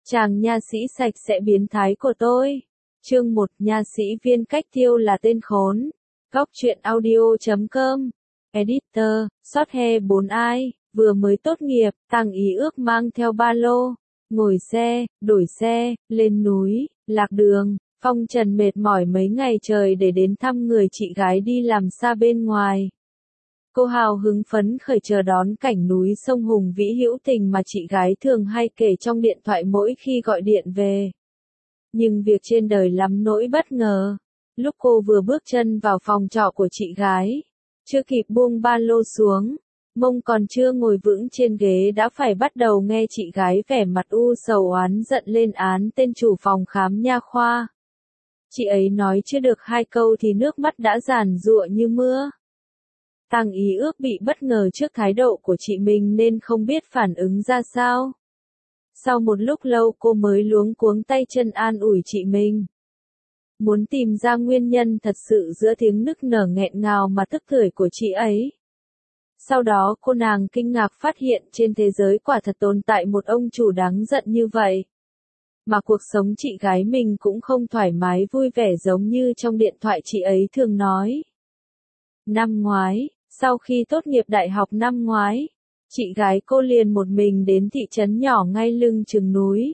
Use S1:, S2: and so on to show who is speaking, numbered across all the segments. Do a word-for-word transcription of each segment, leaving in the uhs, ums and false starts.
S1: Chàng nha sĩ sạch sẽ biến thái của tôi. Chương một, nha sĩ viên cách thiêu là tên khốn. Góc truyện audio chấm com. Editor, Shorthair bốn ai, vừa mới tốt nghiệp, Tăng Ý Ước mang theo ba lô, ngồi xe, đổi xe, lên núi, lạc đường. Phong Trần mệt mỏi mấy ngày trời để đến thăm người chị gái đi làm xa bên ngoài. Cô hào hứng phấn khởi chờ đón cảnh núi sông hùng vĩ hữu tình mà chị gái thường hay kể trong điện thoại mỗi khi gọi điện về. Nhưng việc trên đời lắm nỗi bất ngờ. Lúc cô vừa bước chân vào phòng trọ của chị gái, chưa kịp buông ba lô xuống, mông còn chưa ngồi vững trên ghế đã phải bắt đầu nghe chị gái vẻ mặt u sầu oán giận lên án tên chủ phòng khám nha khoa. Chị ấy nói chưa được hai câu thì nước mắt đã giàn giụa như mưa. Tăng Ý Ước bị bất ngờ trước thái độ của chị mình nên không biết phản ứng ra sao. Sau một lúc lâu cô mới luống cuống tay chân an ủi chị mình. Muốn tìm ra nguyên nhân thật sự giữa tiếng nức nở nghẹn ngào mà tức tưởi của chị ấy. Sau đó cô nàng kinh ngạc phát hiện trên thế giới quả thật tồn tại một ông chủ đáng giận như vậy. Mà cuộc sống chị gái mình cũng không thoải mái vui vẻ giống như trong điện thoại chị ấy thường nói. Năm ngoái, sau khi tốt nghiệp đại học năm ngoái, chị gái cô liền một mình đến thị trấn nhỏ ngay lưng chừng núi.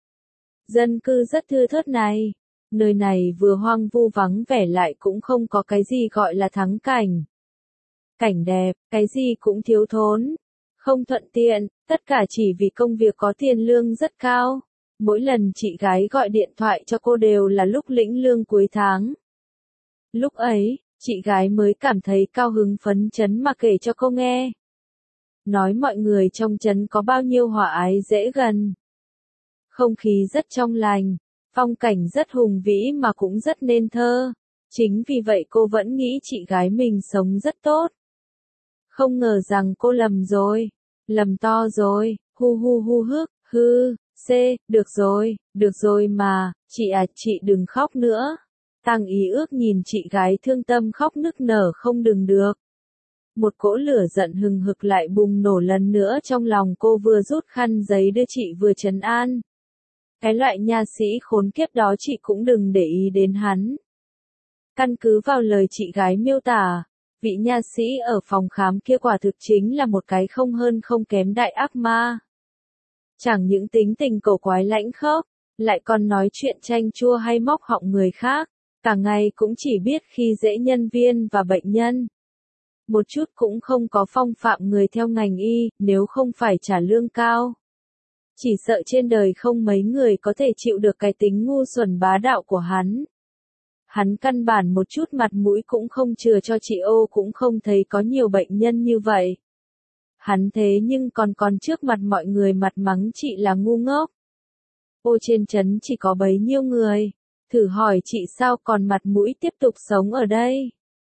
S1: Dân cư rất thưa thớt này, nơi này vừa hoang vu vắng vẻ lại cũng không có cái gì gọi là thắng cảnh. Cảnh đẹp, cái gì cũng thiếu thốn, không thuận tiện, tất cả chỉ vì công việc có tiền lương rất cao. Mỗi lần chị gái gọi điện thoại cho cô đều là lúc lĩnh lương cuối tháng. Lúc ấy, chị gái mới cảm thấy cao hứng phấn chấn mà kể cho cô nghe. Nói mọi người trong trấn có bao nhiêu hòa ái dễ gần. Không khí rất trong lành, phong cảnh rất hùng vĩ mà cũng rất nên thơ. Chính vì vậy cô vẫn nghĩ chị gái mình sống rất tốt. Không ngờ rằng cô lầm rồi, lầm to rồi, hu hu hu hức, hư, c, được rồi, được rồi mà, chị à, chị đừng khóc nữa. Tăng Ý Ước nhìn chị gái thương tâm khóc nức nở không đừng được. Một cỗ lửa giận hừng hực lại bùng nổ lần nữa trong lòng cô, vừa rút khăn giấy đưa chị vừa trấn an. Cái loại nha sĩ khốn kiếp đó chị cũng đừng để ý đến hắn. Căn cứ vào lời chị gái miêu tả, vị nha sĩ ở phòng khám kia quả thực chính là một cái không hơn không kém đại ác ma. Chẳng những tính tình cổ quái lãnh khốc, lại còn nói chuyện chanh chua hay móc họng người khác, cả ngày cũng chỉ biết khi dễ nhân viên và bệnh nhân. Một chút cũng không có phong phạm người theo ngành y, nếu không phải trả lương cao. Chỉ sợ trên đời không mấy người có thể chịu được cái tính ngu xuẩn bá đạo của hắn. Hắn căn bản một chút mặt mũi cũng không chừa cho chị ô, cũng không thấy có nhiều bệnh nhân như vậy. Hắn thế nhưng còn còn trước mặt mọi người mặt mắng chị là ngu ngốc. Ô, trên trấn chỉ có bấy nhiêu người, thử hỏi chị sao còn mặt mũi tiếp tục sống ở đây.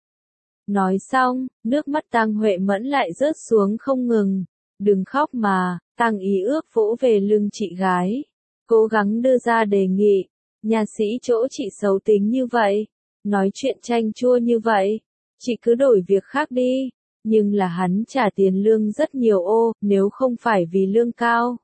S1: Nói xong, nước mắt Tăng Huệ Mẫn lại rớt xuống không ngừng. Đừng khóc mà, Tăng Ý Ước vỗ về lưng chị gái, cố gắng đưa ra đề nghị. Nha sĩ chỗ chị xấu tính như vậy, nói chuyện chanh chua như vậy, chị cứ đổi việc khác đi. Nhưng là hắn trả tiền lương rất nhiều ô, nếu không phải vì lương cao,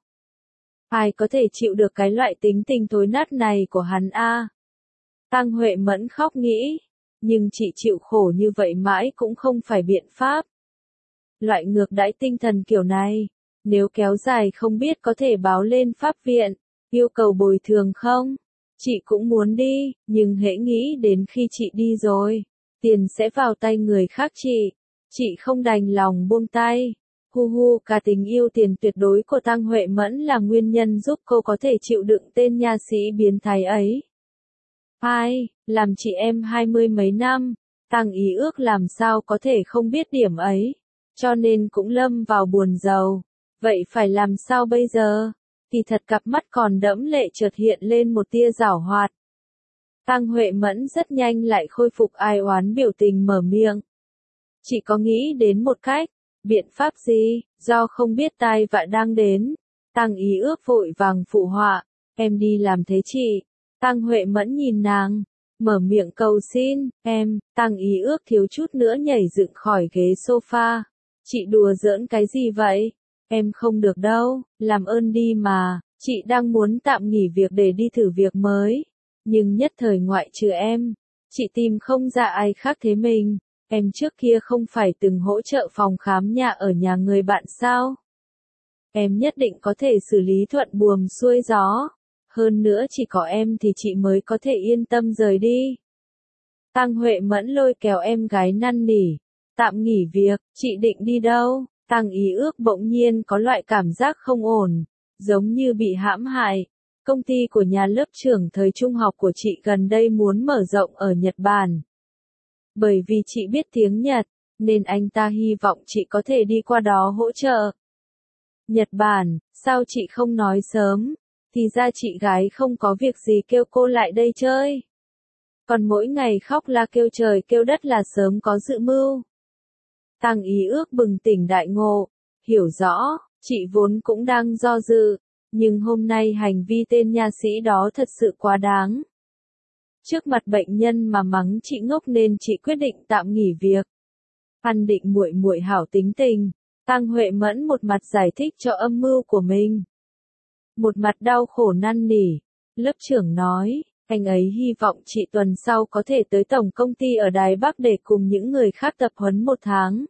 S1: ai có thể chịu được cái loại tính tình thối nát này của hắn a? Tăng Huệ Mẫn khóc nghĩ, nhưng chị chịu khổ như vậy mãi cũng không phải biện pháp. Loại ngược đãi tinh thần kiểu này, nếu kéo dài không biết có thể báo lên pháp viện, yêu cầu bồi thường không? Chị cũng muốn đi, nhưng hễ nghĩ đến khi chị đi rồi, tiền sẽ vào tay người khác chị. Chị không đành lòng buông tay. Hu hu, cả tình yêu tiền tuyệt đối của Tăng Huệ Mẫn là nguyên nhân giúp cô có thể chịu đựng tên nha sĩ biến thái ấy. Ai, làm chị em hai mươi mấy năm, Tăng Ý Ước làm sao có thể không biết điểm ấy, cho nên cũng lâm vào buồn rầu. Vậy phải làm sao bây giờ? Thì thật cặp mắt còn đẫm lệ chợt hiện lên một tia giảo hoạt. Tăng Huệ Mẫn rất nhanh lại khôi phục ai oán biểu tình mở miệng. Chị có nghĩ đến một cách, biện pháp gì, do không biết tai vạ đang đến. Tăng Ý Ước vội vàng phụ họa, em đi làm thế chị. Tăng Huệ Mẫn nhìn nàng, mở miệng cầu xin, em. Tăng Ý Ước thiếu chút nữa nhảy dựng khỏi ghế sofa. Chị đùa giỡn cái gì vậy? Em không được đâu, làm ơn đi mà. Chị đang muốn tạm nghỉ việc để đi thử việc mới. Nhưng nhất thời ngoại trừ em, chị tìm không ra ai khác thế mình. Em trước kia không phải từng hỗ trợ phòng khám nhà ở nhà người bạn sao? Em nhất định có thể xử lý thuận buồm xuôi gió. Hơn nữa chỉ có em thì chị mới có thể yên tâm rời đi. Tăng Huệ Mẫn lôi kéo em gái năn nỉ. Tạm nghỉ việc, chị định đi đâu? Tăng Ý Ước bỗng nhiên có loại cảm giác không ổn, giống như bị hãm hại. Công ty của nhà lớp trưởng thời trung học của chị gần đây muốn mở rộng ở Nhật Bản. Bởi vì chị biết tiếng Nhật, nên anh ta hy vọng chị có thể đi qua đó hỗ trợ. Nhật Bản, sao chị không nói sớm? Thì ra chị gái không có việc gì kêu cô lại đây chơi. Còn mỗi ngày khóc la kêu trời kêu đất là sớm có dự mưu. Tăng Ý Ước bừng tỉnh đại ngộ, hiểu rõ, chị vốn cũng đang do dự, nhưng hôm nay hành vi tên nha sĩ đó thật sự quá đáng. Trước mặt bệnh nhân mà mắng chị ngốc nên chị quyết định tạm nghỉ việc. Ăn định muội muội hảo tính tình, Tăng Huệ Mẫn một mặt giải thích cho âm mưu của mình. Một mặt đau khổ năn nỉ, lớp trưởng nói, anh ấy hy vọng chị tuần sau có thể tới tổng công ty ở Đài Bắc để cùng những người khác tập huấn một tháng.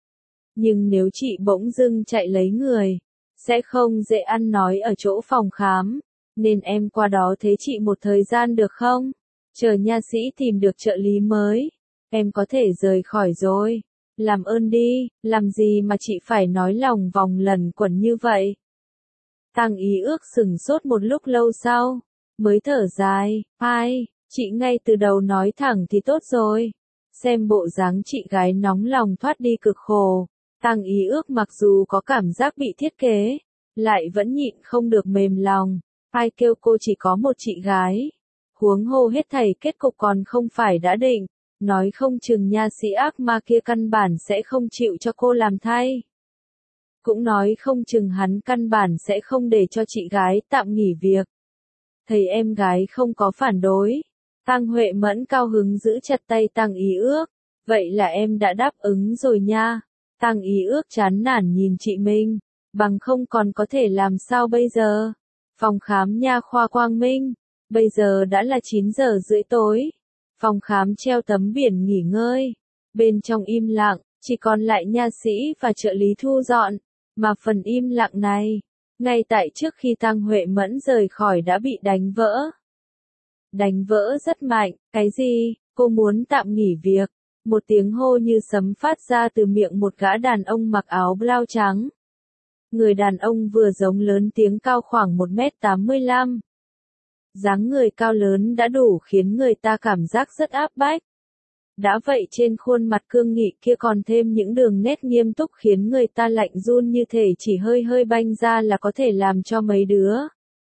S1: Nhưng nếu chị bỗng dưng chạy lấy người, sẽ không dễ ăn nói ở chỗ phòng khám, nên em qua đó thế chị một thời gian được không? Chờ nha sĩ tìm được trợ lý mới, em có thể rời khỏi rồi. Làm ơn đi, làm gì mà chị phải nói lòng vòng lần quẩn như vậy? Tăng Ý Ước sừng sốt một lúc lâu sau, mới thở dài, ai, chị ngay từ đầu nói thẳng thì tốt rồi. Xem bộ dáng chị gái nóng lòng thoát đi cực khổ, Tăng Ý Ước mặc dù có cảm giác bị thiết kế, lại vẫn nhịn không được mềm lòng. Ai kêu cô chỉ có một chị gái. Huống hồ hết thảy kết cục còn không phải đã định, nói không chừng nha sĩ ác ma kia căn bản sẽ không chịu cho cô làm thay. Cũng nói không chừng hắn căn bản sẽ không để cho chị gái tạm nghỉ việc. Thấy em gái không có phản đối, Tăng Huệ Mẫn cao hứng giữ chặt tay Tăng Ý Ước, vậy là em đã đáp ứng rồi nha. Tăng Ý Ước chán nản nhìn chị mình, bằng không còn có thể làm sao bây giờ. Phòng khám nha khoa Quang Minh, bây giờ đã là chín giờ rưỡi tối. Phòng khám treo tấm biển nghỉ ngơi, bên trong im lặng, chỉ còn lại nha sĩ và trợ lý thu dọn, mà phần im lặng này, ngay tại trước khi Tăng Huệ Mẫn rời khỏi đã bị đánh vỡ. Đánh vỡ rất mạnh, cái gì, cô muốn tạm nghỉ việc, một tiếng hô như sấm phát ra từ miệng một gã đàn ông mặc áo blau trắng. Người đàn ông vừa giống lớn tiếng cao khoảng một mét tám mươi lăm. Dáng người cao lớn đã đủ khiến người ta cảm giác rất áp bách. Đã vậy trên khuôn mặt cương nghị kia còn thêm những đường nét nghiêm túc khiến người ta lạnh run như thể chỉ hơi hơi banh ra là có thể làm cho mấy đứa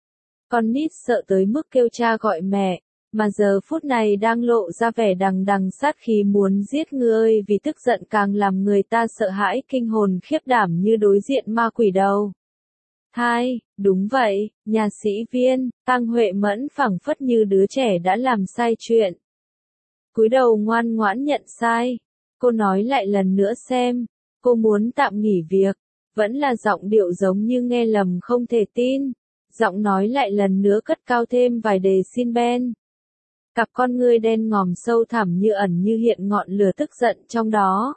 S1: con nít sợ tới mức kêu cha gọi mẹ, mà giờ phút này đang lộ ra vẻ đằng đằng sát khí muốn giết người vì tức giận càng làm người ta sợ hãi kinh hồn khiếp đảm như đối diện ma quỷ đầu. Hai, đúng vậy, nha sĩ Viên, Tăng Huệ Mẫn phảng phất như đứa trẻ đã làm sai chuyện. Cúi đầu ngoan ngoãn nhận sai. Cô nói lại lần nữa xem, cô muốn tạm nghỉ việc, vẫn là giọng điệu giống như nghe lầm không thể tin. Giọng nói lại lần nữa cất cao thêm vài đề xin ben. Cặp con ngươi đen ngòm sâu thẳm như ẩn như hiện ngọn lửa tức giận trong đó.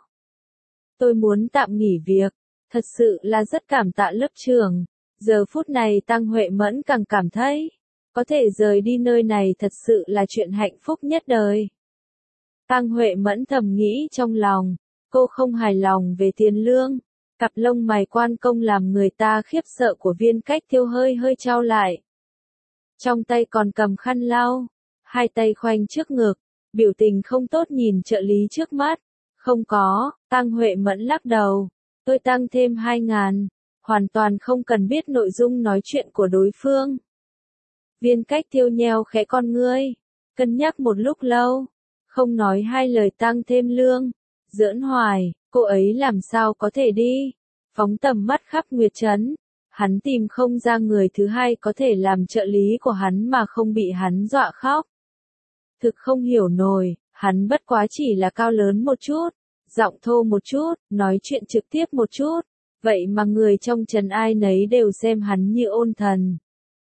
S1: Tôi muốn tạm nghỉ việc, thật sự là rất cảm tạ lớp trưởng. Giờ phút này Tăng Huệ Mẫn càng cảm thấy, có thể rời đi nơi này thật sự là chuyện hạnh phúc nhất đời. Tăng Huệ Mẫn thầm nghĩ trong lòng, cô không hài lòng về tiền lương. Cặp lông mày quan công làm người ta khiếp sợ của Viên Cách Thiêu hơi hơi trao lại. Trong tay còn cầm khăn lau, hai tay khoanh trước ngực, biểu tình không tốt nhìn trợ lý trước mắt. Không có, Tăng Huệ Mẫn lắc đầu, tôi tăng thêm hai ngàn, hoàn toàn không cần biết nội dung nói chuyện của đối phương. Viên Cách Thiêu nheo khẽ con ngươi, cân nhắc một lúc lâu, không nói hai lời tăng thêm lương. Giỡn hoài, cô ấy làm sao có thể đi, phóng tầm mắt khắp Nguyệt Trấn, hắn tìm không ra người thứ hai có thể làm trợ lý của hắn mà không bị hắn dọa khóc. Thực không hiểu nổi, hắn bất quá chỉ là cao lớn một chút, giọng thô một chút, nói chuyện trực tiếp một chút, vậy mà người trong trần ai nấy đều xem hắn như ôn thần.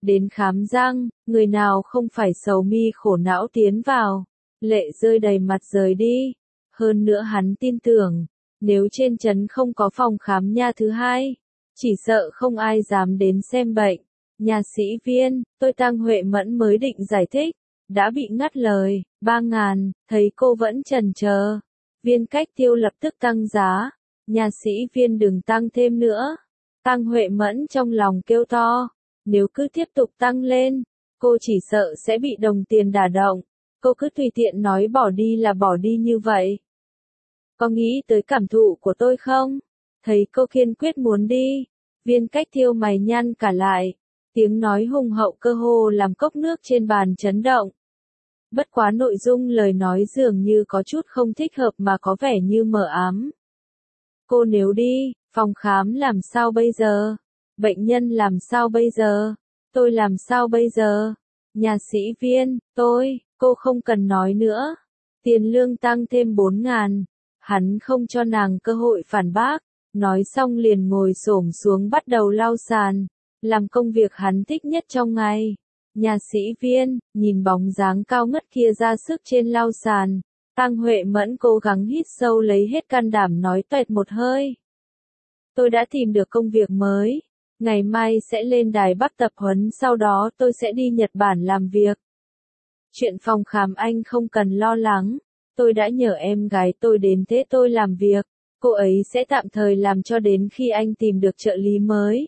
S1: Đến khám răng, người nào không phải sầu mi khổ não tiến vào, lệ rơi đầy mặt rời đi. Hơn nữa hắn tin tưởng, nếu trên trấn không có phòng khám nha thứ hai, chỉ sợ không ai dám đến xem bệnh. Nha sĩ Viên, tôi Tăng Huệ Mẫn mới định giải thích, đã bị ngắt lời. Ba ngàn, thấy cô vẫn chần chờ, Viên Cách Tiêu lập tức tăng giá. Nha sĩ Viên đừng tăng thêm nữa. Tăng Huệ Mẫn trong lòng kêu to, nếu cứ tiếp tục tăng lên, cô chỉ sợ sẽ bị đồng tiền đả động. Cô cứ tùy tiện nói bỏ đi là bỏ đi như vậy. Có nghĩ tới cảm thụ của tôi không? Thấy cô kiên quyết muốn đi, Viên Cách Tiêu mày nhăn cả lại, tiếng nói hùng hậu cơ hồ làm cốc nước trên bàn chấn động. Bất quá nội dung lời nói dường như có chút không thích hợp mà có vẻ như mờ ám. Cô nếu đi, phòng khám làm sao bây giờ? Bệnh nhân làm sao bây giờ? Tôi làm sao bây giờ? Nha sĩ Viên, tôi, cô không cần nói nữa. Tiền lương tăng thêm bốn ngàn. Hắn không cho nàng cơ hội phản bác. Nói xong liền ngồi xổm xuống bắt đầu lau sàn. Làm công việc hắn thích nhất trong ngày. Nha sĩ Viên, nhìn bóng dáng cao ngất kia ra sức trên lau sàn. Tăng Huệ Mẫn cố gắng hít sâu lấy hết can đảm nói toẹt một hơi. Tôi đã tìm được công việc mới. Ngày mai sẽ lên Đài Bắc tập huấn, sau đó tôi sẽ đi Nhật Bản làm việc. Chuyện phòng khám anh không cần lo lắng. Tôi đã nhờ em gái tôi đến thế tôi làm việc. Cô ấy sẽ tạm thời làm cho đến khi anh tìm được trợ lý mới.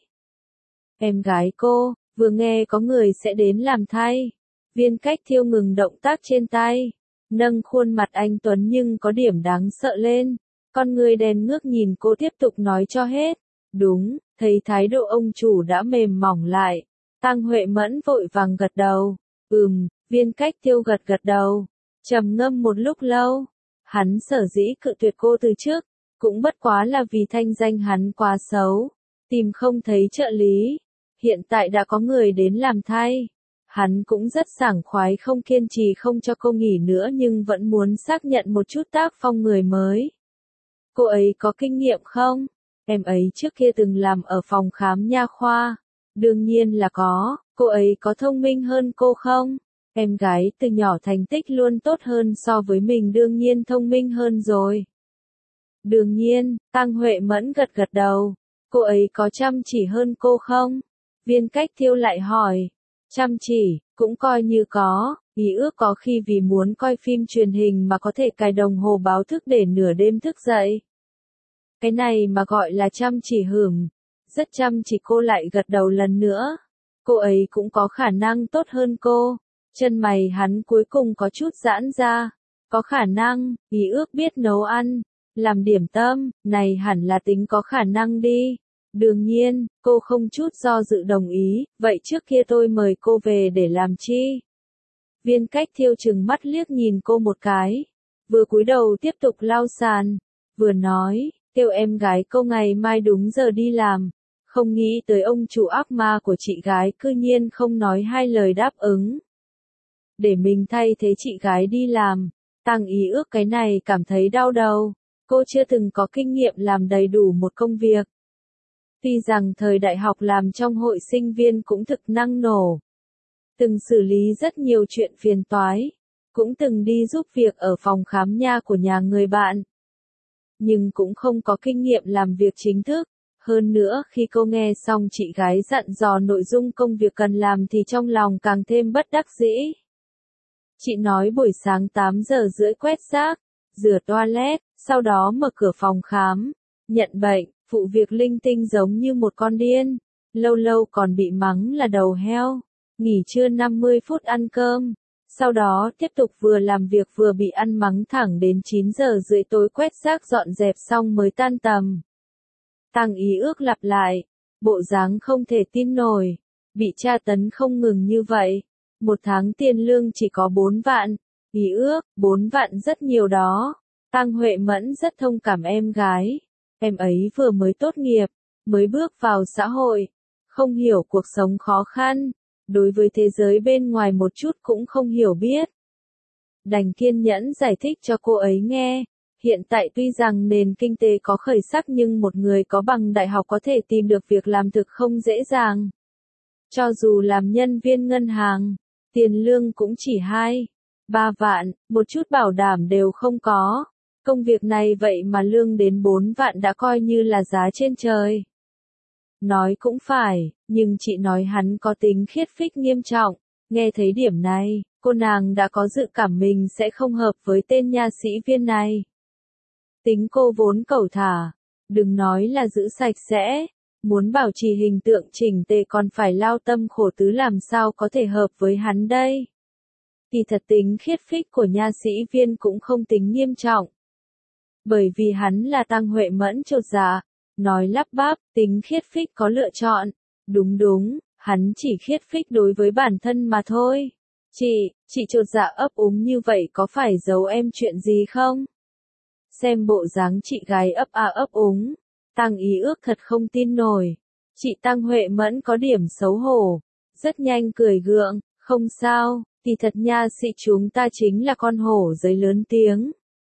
S1: Em gái cô, vừa nghe có người sẽ đến làm thay. Viên Cách Tiêu ngừng động tác trên tay. Nâng khuôn mặt anh tuấn nhưng có điểm đáng sợ lên. Con người đèn ngước nhìn cô tiếp tục nói cho hết. Đúng, thấy thái độ ông chủ đã mềm mỏng lại. Tăng Huệ Mẫn vội vàng gật đầu. Ừm, Viên Cách Tiêu gật gật đầu. Trầm ngâm một lúc lâu. Hắn sở dĩ cự tuyệt cô từ trước, cũng bất quá là vì thanh danh hắn quá xấu. Tìm không thấy trợ lý. Hiện tại đã có người đến làm thay. Hắn cũng rất sảng khoái không kiên trì không cho cô nghỉ nữa nhưng vẫn muốn xác nhận một chút tác phong người mới. Cô ấy có kinh nghiệm không? Em ấy trước kia từng làm ở phòng khám nha khoa. Đương nhiên là có. Cô ấy có thông minh hơn cô không? Em gái từ nhỏ thành tích luôn tốt hơn so với mình, đương nhiên thông minh hơn rồi. Đương nhiên, Tăng Huệ Mẫn gật gật đầu. Cô ấy có chăm chỉ hơn cô không? Viên Cách Tiêu lại hỏi. Chăm chỉ, cũng coi như có. Ý ước có khi vì muốn coi phim truyền hình mà có thể cài đồng hồ báo thức để nửa đêm thức dậy. Cái này mà gọi là chăm chỉ hửm. Rất chăm chỉ. Cô lại gật đầu lần nữa. Cô ấy cũng có khả năng tốt hơn cô. Chân mày hắn cuối cùng có chút giãn ra. Có khả năng, ý ước biết nấu ăn, làm điểm tâm, này hẳn là tính có khả năng đi. Đương nhiên, cô không chút do dự đồng ý, vậy trước kia tôi mời cô về để làm chi? Viên Cách Tiêu trừng mắt liếc nhìn cô một cái, vừa cúi đầu tiếp tục lau sàn, vừa nói, kêu em gái cô ngày mai đúng giờ đi làm. Không nghĩ tới ông chủ ác ma của chị gái cư nhiên không nói hai lời đáp ứng. Để mình thay thế chị gái đi làm. Tăng ý ước cái này cảm thấy đau đầu. Cô chưa từng có kinh nghiệm làm đầy đủ một công việc. Tuy rằng thời đại học làm trong hội sinh viên cũng thực năng nổ. Từng xử lý rất nhiều chuyện phiền toái. Cũng từng đi giúp việc ở phòng khám nha của nhà người bạn. Nhưng cũng không có kinh nghiệm làm việc chính thức. Hơn nữa khi cô nghe xong chị gái dặn dò nội dung công việc cần làm thì trong lòng càng thêm bất đắc dĩ. Chị nói buổi sáng tám giờ rưỡi quét rác, rửa toilet, sau đó mở cửa phòng khám, nhận bệnh, phụ việc linh tinh giống như một con điên, lâu lâu còn bị mắng là đầu heo, nghỉ trưa năm mươi phút ăn cơm, sau đó tiếp tục vừa làm việc vừa bị ăn mắng thẳng đến chín giờ rưỡi tối quét rác dọn dẹp xong mới tan tầm. Tăng ý ước lặp lại, bộ dáng không thể tin nổi, bị tra tấn không ngừng như vậy. Một tháng tiền lương chỉ có bốn vạn, ý ước, bốn vạn rất nhiều đó. Tăng Huệ Mẫn rất thông cảm em gái. Em ấy vừa mới tốt nghiệp, mới bước vào xã hội, không hiểu cuộc sống khó khăn, đối với thế giới bên ngoài một chút cũng không hiểu biết. Đành kiên nhẫn giải thích cho cô ấy nghe. Hiện tại tuy rằng nền kinh tế có khởi sắc nhưng một người có bằng đại học có thể tìm được việc làm thực không dễ dàng. Cho dù làm nhân viên ngân hàng, tiền lương cũng chỉ hai, ba vạn, một chút bảo đảm đều không có. Công việc này vậy mà lương đến bốn vạn đã coi như là giá trên trời. Nói cũng phải, nhưng chị nói hắn có tính khiết phích nghiêm trọng. Nghe thấy điểm này, cô nàng đã có dự cảm mình sẽ không hợp với tên nha sĩ viên này. Tính cô vốn cẩu thả, đừng nói là giữ sạch sẽ, muốn bảo trì hình tượng chỉnh tề còn phải lao tâm khổ tứ làm sao có thể hợp với hắn đây. Kỳ thật tính khiết phích của nha sĩ viên cũng không tính nghiêm trọng. Bởi vì hắn là Tăng Huệ Mẫn chột dạ, nói lắp bắp, tính khiết phích có lựa chọn. Đúng đúng, hắn chỉ khiết phích đối với bản thân mà thôi. Chị, chị chột dạ ấp úng như vậy có phải giấu em chuyện gì không? Xem bộ dáng chị gái ấp a ấp úng, Tăng Ý Ước thật không tin nổi. Chị Tăng Huệ Mẫn có điểm xấu hổ, rất nhanh cười gượng, không sao, thì thật nha sĩ chúng ta chính là con hổ giấy lớn tiếng.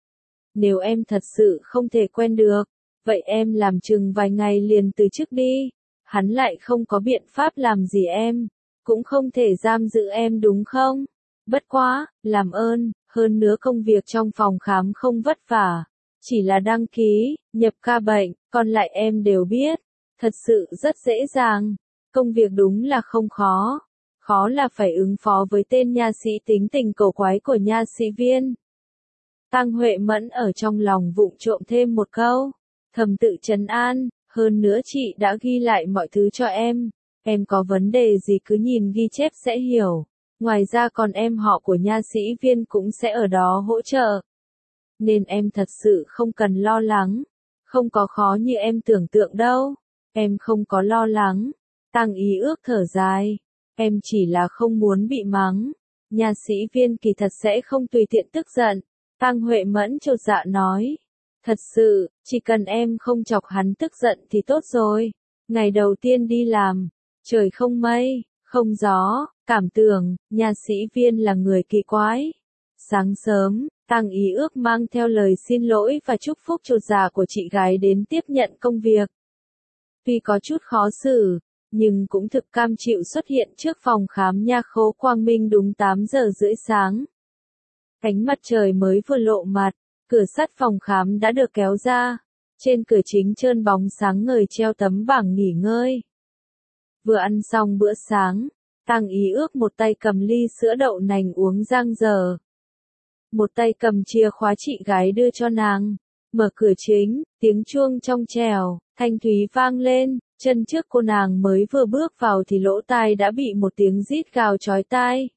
S1: Nếu em thật sự không thể quen được, vậy em làm chừng vài ngày liền từ chức đi. Hắn lại không có biện pháp làm gì em, cũng không thể giam giữ em đúng không? Bất quá, làm ơn, hơn nữa công việc trong phòng khám không vất vả, chỉ là đăng ký, nhập ca bệnh, còn lại em đều biết, thật sự rất dễ dàng. Công việc đúng là không khó, khó là phải ứng phó với tên nha sĩ tính tình cổ quái của nha sĩ viên. Tăng Huệ Mẫn ở trong lòng vụng trộm thêm một câu, thầm tự trấn an, hơn nữa chị đã ghi lại mọi thứ cho em, em có vấn đề gì cứ nhìn ghi chép sẽ hiểu, ngoài ra còn em họ của nha sĩ viên cũng sẽ ở đó hỗ trợ. Nên em thật sự không cần lo lắng, không có khó như em tưởng tượng đâu, em không có lo lắng. Tăng Ý Ước thở dài, em chỉ là không muốn bị mắng, nha sĩ viên kỳ thật sẽ không tùy tiện tức giận. Tăng Huệ Mẫn chột dạ nói, thật sự, chỉ cần em không chọc hắn tức giận thì tốt rồi. Ngày đầu tiên đi làm, trời không mây, không gió, cảm tưởng, nha sĩ viên là người kỳ quái. Sáng sớm, Tăng Ý Ước mang theo lời xin lỗi và chúc phúc chột dạ của chị gái đến tiếp nhận công việc. Tuy có chút khó xử, nhưng cũng thực cam chịu xuất hiện trước phòng khám nha khố Quang Minh đúng tám giờ rưỡi sáng. Ánh mặt trời mới vừa lộ mặt, cửa sắt phòng khám đã được kéo ra, trên cửa chính trơn bóng sáng ngời treo tấm bảng nghỉ ngơi. Vừa ăn xong bữa sáng, Tăng Ý Ước một tay cầm ly sữa đậu nành uống giang dở, một tay cầm chìa khóa chị gái đưa cho nàng. Mở cửa chính, tiếng chuông trong trẻo, thanh thúy vang lên, chân trước cô nàng mới vừa bước vào thì lỗ tai đã bị một tiếng rít gào chói tai.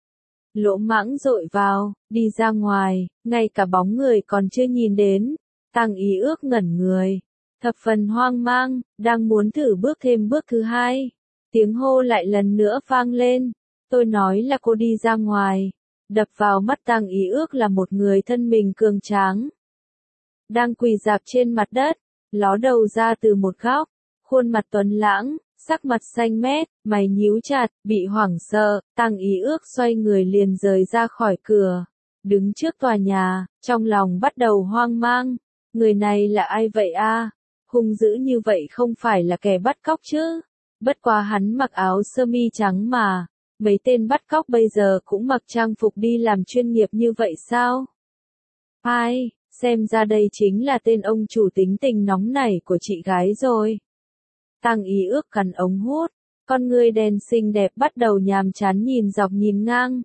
S1: Lỗ Mãng dội vào, đi ra ngoài, ngay cả bóng người còn chưa nhìn đến. Tăng Ý Ước ngẩn người, thập phần hoang mang, đang muốn thử bước thêm bước thứ hai. Tiếng hô lại lần nữa vang lên, tôi nói là cô đi ra ngoài. Đập vào mắt Tăng Ý Ước là một người thân mình cường tráng, đang quỳ rạp trên mặt đất, ló đầu ra từ một góc, khuôn mặt tuấn lãng, sắc mặt xanh mét, mày nhíu chặt, bị hoảng sợ, Tăng Ý Ước xoay người liền rời ra khỏi cửa, đứng trước tòa nhà, trong lòng bắt đầu hoang mang, người này là ai vậy a? Hung dữ như vậy không phải là kẻ bắt cóc chứ? Bất quá hắn mặc áo sơ mi trắng mà, mấy tên bắt cóc bây giờ cũng mặc trang phục đi làm chuyên nghiệp như vậy sao? Ai? Xem ra đây chính là tên ông chủ tính tình nóng nảy của chị gái rồi. Tăng Ý Ước cắn ống hút, con người đen xinh đẹp bắt đầu nhàm chán nhìn dọc nhìn ngang.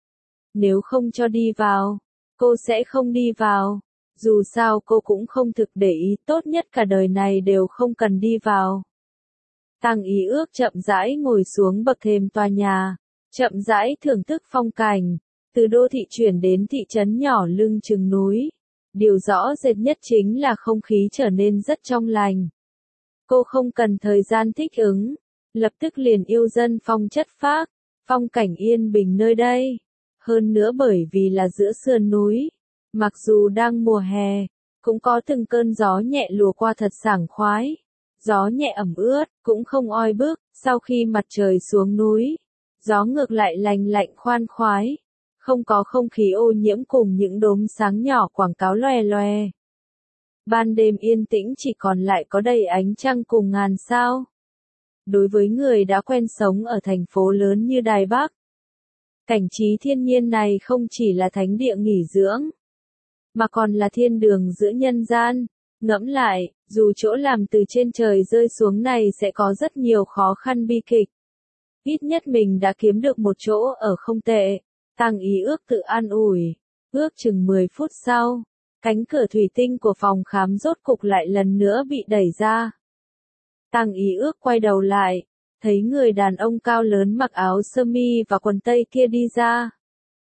S1: Nếu không cho đi vào, cô sẽ không đi vào. Dù sao cô cũng không thực để ý, tốt nhất cả đời này đều không cần đi vào. Tăng Ý Ước chậm rãi ngồi xuống bậc thềm tòa nhà, chậm rãi thưởng thức phong cảnh, từ đô thị chuyển đến thị trấn nhỏ lưng chừng núi. Điều rõ rệt nhất chính là không khí trở nên rất trong lành. Cô không cần thời gian thích ứng, lập tức liền yêu dân phong chất phác, phong cảnh yên bình nơi đây. Hơn nữa bởi vì là giữa sườn núi, mặc dù đang mùa hè, cũng có từng cơn gió nhẹ lùa qua thật sảng khoái. Gió nhẹ ẩm ướt, cũng không oi bức, sau khi mặt trời xuống núi, gió ngược lại lành lạnh khoan khoái. Không có không khí ô nhiễm cùng những đốm sáng nhỏ quảng cáo loè loè. Ban đêm yên tĩnh chỉ còn lại có đầy ánh trăng cùng ngàn sao. đối với người đã quen sống ở thành phố lớn như Đài Bắc. Cảnh trí thiên nhiên này không chỉ là thánh địa nghỉ dưỡng, mà còn là thiên đường giữa nhân gian. Ngẫm lại, dù chỗ làm từ trên trời rơi xuống này sẽ có rất nhiều khó khăn bi kịch, ít nhất mình đã kiếm được một chỗ ở không tệ. Tăng Ý ước tự an ủi. Ước chừng mười phút sau, cánh cửa thủy tinh của phòng khám rốt cục lại lần nữa bị đẩy ra. Tăng Ý ước quay đầu lại, thấy người đàn ông cao lớn mặc áo sơ mi và quần tây kia đi ra.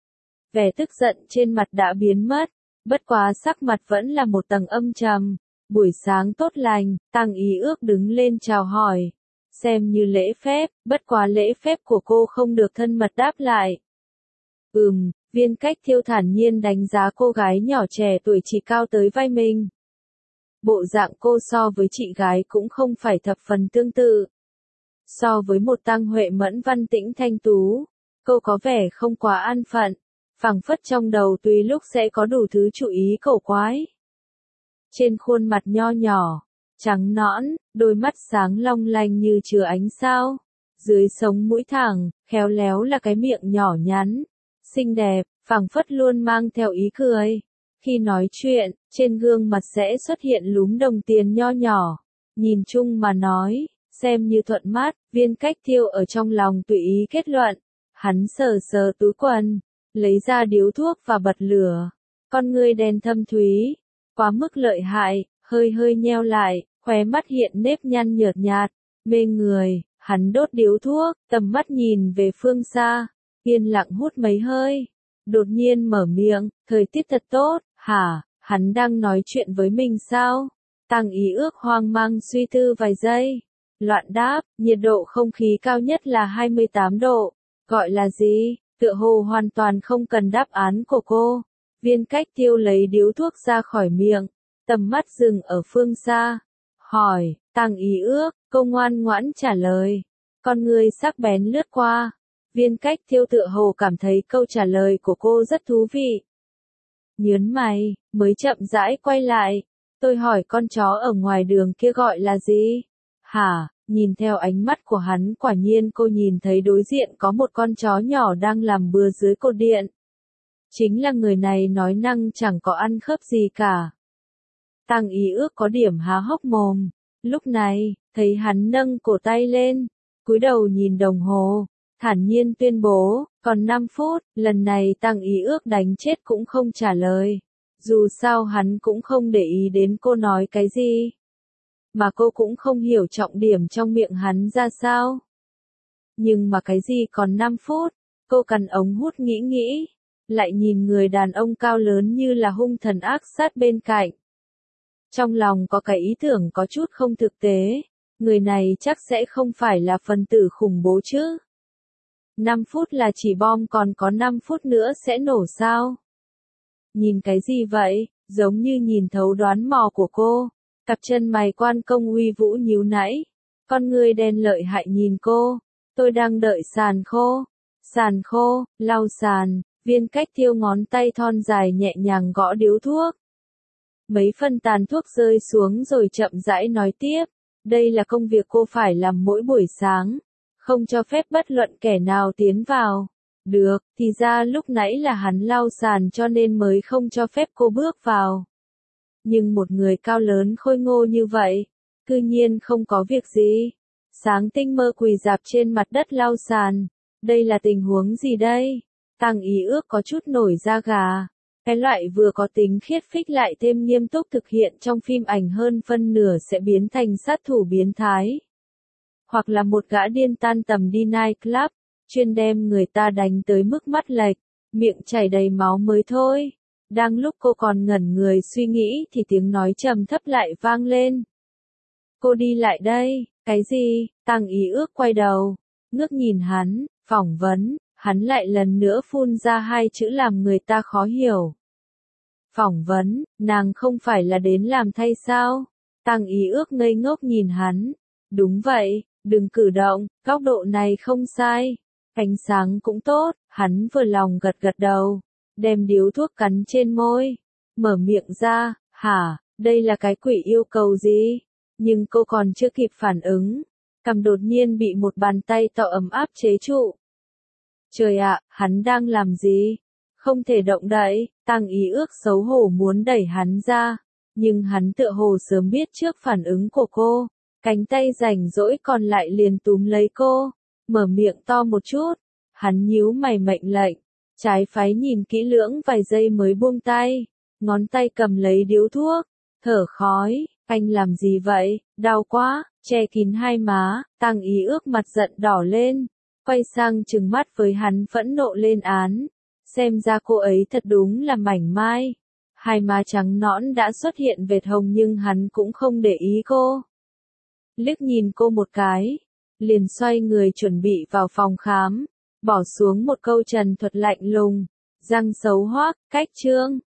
S1: Vẻ tức giận trên mặt đã biến mất, bất quá sắc mặt vẫn là một tầng âm trầm. Buổi sáng tốt lành, Tăng Ý ước đứng lên chào hỏi. Xem như lễ phép, bất quá lễ phép của cô không được thân mật đáp lại. Ừm, Viên Cách Thiêu thản nhiên đánh giá cô gái nhỏ trẻ tuổi chỉ cao tới vai mình. Bộ dạng cô so với chị gái cũng không phải thập phần tương tự. So với một Tăng Huệ mẫn văn tĩnh thanh tú, cô có vẻ không quá an phận, phảng phất trong đầu tùy lúc sẽ có đủ thứ chú ý cổ quái. Trên khuôn mặt nho nhỏ, trắng nõn, đôi mắt sáng long lanh như chứa ánh sao. Dưới sống mũi thẳng, khéo léo là cái miệng nhỏ nhắn, xinh đẹp, phảng phất luôn mang theo ý cười. Khi nói chuyện, trên gương mặt sẽ xuất hiện lúm đồng tiền nho nhỏ. Nhìn chung mà nói, xem như thuận mắt. Viên Cách Thiêu ở trong lòng tùy ý kết luận. Hắn sờ sờ túi quần, lấy ra điếu thuốc và bật lửa. Con ngươi đen thâm thúy, quá mức lợi hại, hơi hơi nheo lại, khóe mắt hiện nếp nhăn nhợt nhạt, mê người. Hắn đốt điếu thuốc, tầm mắt nhìn về phương xa, yên lặng hút mấy hơi. Đột nhiên mở miệng, thời tiết thật tốt, hả, hắn đang nói chuyện với mình sao? Tăng Ý ước hoang mang suy tư vài giây. Loạn đáp, nhiệt độ không khí cao nhất là hai mươi tám độ. Gọi là gì? Tựa hồ hoàn toàn không cần đáp án của cô. Viên Cách Thiêu lấy điếu thuốc ra khỏi miệng, tầm mắt dừng ở phương xa. Hỏi, Tăng Ý ước, cô ngoan ngoãn trả lời. Con người sắc bén lướt qua. Viên Cách Thiêu tựa hồ cảm thấy câu trả lời của cô rất thú vị. Nhớn mày, mới chậm rãi quay lại. Tôi hỏi con chó ở ngoài đường kia gọi là gì? Hả, nhìn theo ánh mắt của hắn quả nhiên cô nhìn thấy đối diện có một con chó nhỏ đang làm bừa dưới cột điện. Chính là người này nói năng chẳng có ăn khớp gì cả. Tăng Ý ước có điểm há hốc mồm. Lúc này, thấy hắn nâng cổ tay lên, cúi đầu nhìn đồng hồ, thản nhiên tuyên bố, còn năm phút, lần này Tăng Ý ước đánh chết cũng không trả lời. Dù sao hắn cũng không để ý đến cô nói cái gì. Mà cô cũng không hiểu trọng điểm trong miệng hắn ra sao. Nhưng mà cái gì còn năm phút, cô cằn ống hút nghĩ nghĩ, lại nhìn người đàn ông cao lớn như là hung thần ác sát bên cạnh. Trong lòng có cái ý tưởng có chút không thực tế, người này chắc sẽ không phải là phần tử khủng bố chứ. năm phút là chỉ bom còn có năm phút nữa sẽ nổ sao? Nhìn cái gì vậy, giống như nhìn thấu đoán mò của cô. Cặp chân mày quan công uy vũ nhíu nãy, con người đen lợi hại nhìn cô. Tôi đang đợi sàn khô. Sàn khô, lau sàn. Viên Cách Thiêu ngón tay thon dài nhẹ nhàng gõ điếu thuốc. Mấy phân tàn thuốc rơi xuống rồi chậm rãi nói tiếp. Đây là công việc cô phải làm mỗi buổi sáng. Không cho phép bất luận kẻ nào tiến vào. Được, thì ra lúc nãy là hắn lau sàn cho nên mới không cho phép cô bước vào. Nhưng một người cao lớn khôi ngô như vậy, cư nhiên không có việc gì. Sáng tinh mơ quỳ rạp trên mặt đất lau sàn. Đây là tình huống gì đây? Tăng Ý ước có chút nổi da gà. Cái loại vừa có tính khiết phích lại thêm nghiêm túc thực hiện trong phim ảnh hơn phân nửa sẽ biến thành sát thủ biến thái. Hoặc là một gã điên tan tầm đi night club, chuyên đem người ta đánh tới mức mắt lệch, miệng chảy đầy máu mới thôi. Đang lúc cô còn ngẩn người suy nghĩ thì tiếng nói trầm thấp lại vang lên. Cô đi lại đây, cái gì? Tăng Ý ước quay đầu, ngước nhìn hắn, phỏng vấn, hắn lại lần nữa phun ra hai chữ làm người ta khó hiểu. Phỏng vấn, nàng không phải là đến làm thay sao? Tăng Ý ước ngây ngốc nhìn hắn. Đúng vậy, đừng cử động, góc độ này không sai. Ánh sáng cũng tốt, hắn vừa lòng gật gật đầu. Đem điếu thuốc cắn trên môi. Mở miệng ra, hả, đây là cái quỷ yêu cầu gì? Nhưng cô còn chưa kịp phản ứng. cằm đột nhiên bị một bàn tay to ấm áp chế trụ. Trời ạ, hắn đang làm gì? Không thể động đậy, Tăng Ý Ước xấu hổ muốn đẩy hắn ra, nhưng hắn tựa hồ sớm biết trước phản ứng của cô, cánh tay rảnh rỗi còn lại liền túm lấy cô, mở miệng to một chút, hắn nhíu mày mệnh lệnh, trái phái nhìn kỹ lưỡng vài giây mới buông tay, ngón tay cầm lấy điếu thuốc, thở khói, anh làm gì vậy, đau quá, che kín hai má, Tăng Ý Ước mặt giận đỏ lên, quay sang trừng mắt với hắn phẫn nộ lên án. Xem ra cô ấy thật đúng là mảnh mai. Hai má trắng nõn đã xuất hiện vệt hồng nhưng hắn cũng không để ý cô. Liếc nhìn cô một cái, liền xoay người chuẩn bị vào phòng khám, bỏ xuống một câu trần thuật lạnh lùng, răng xấu hoác, cách chương.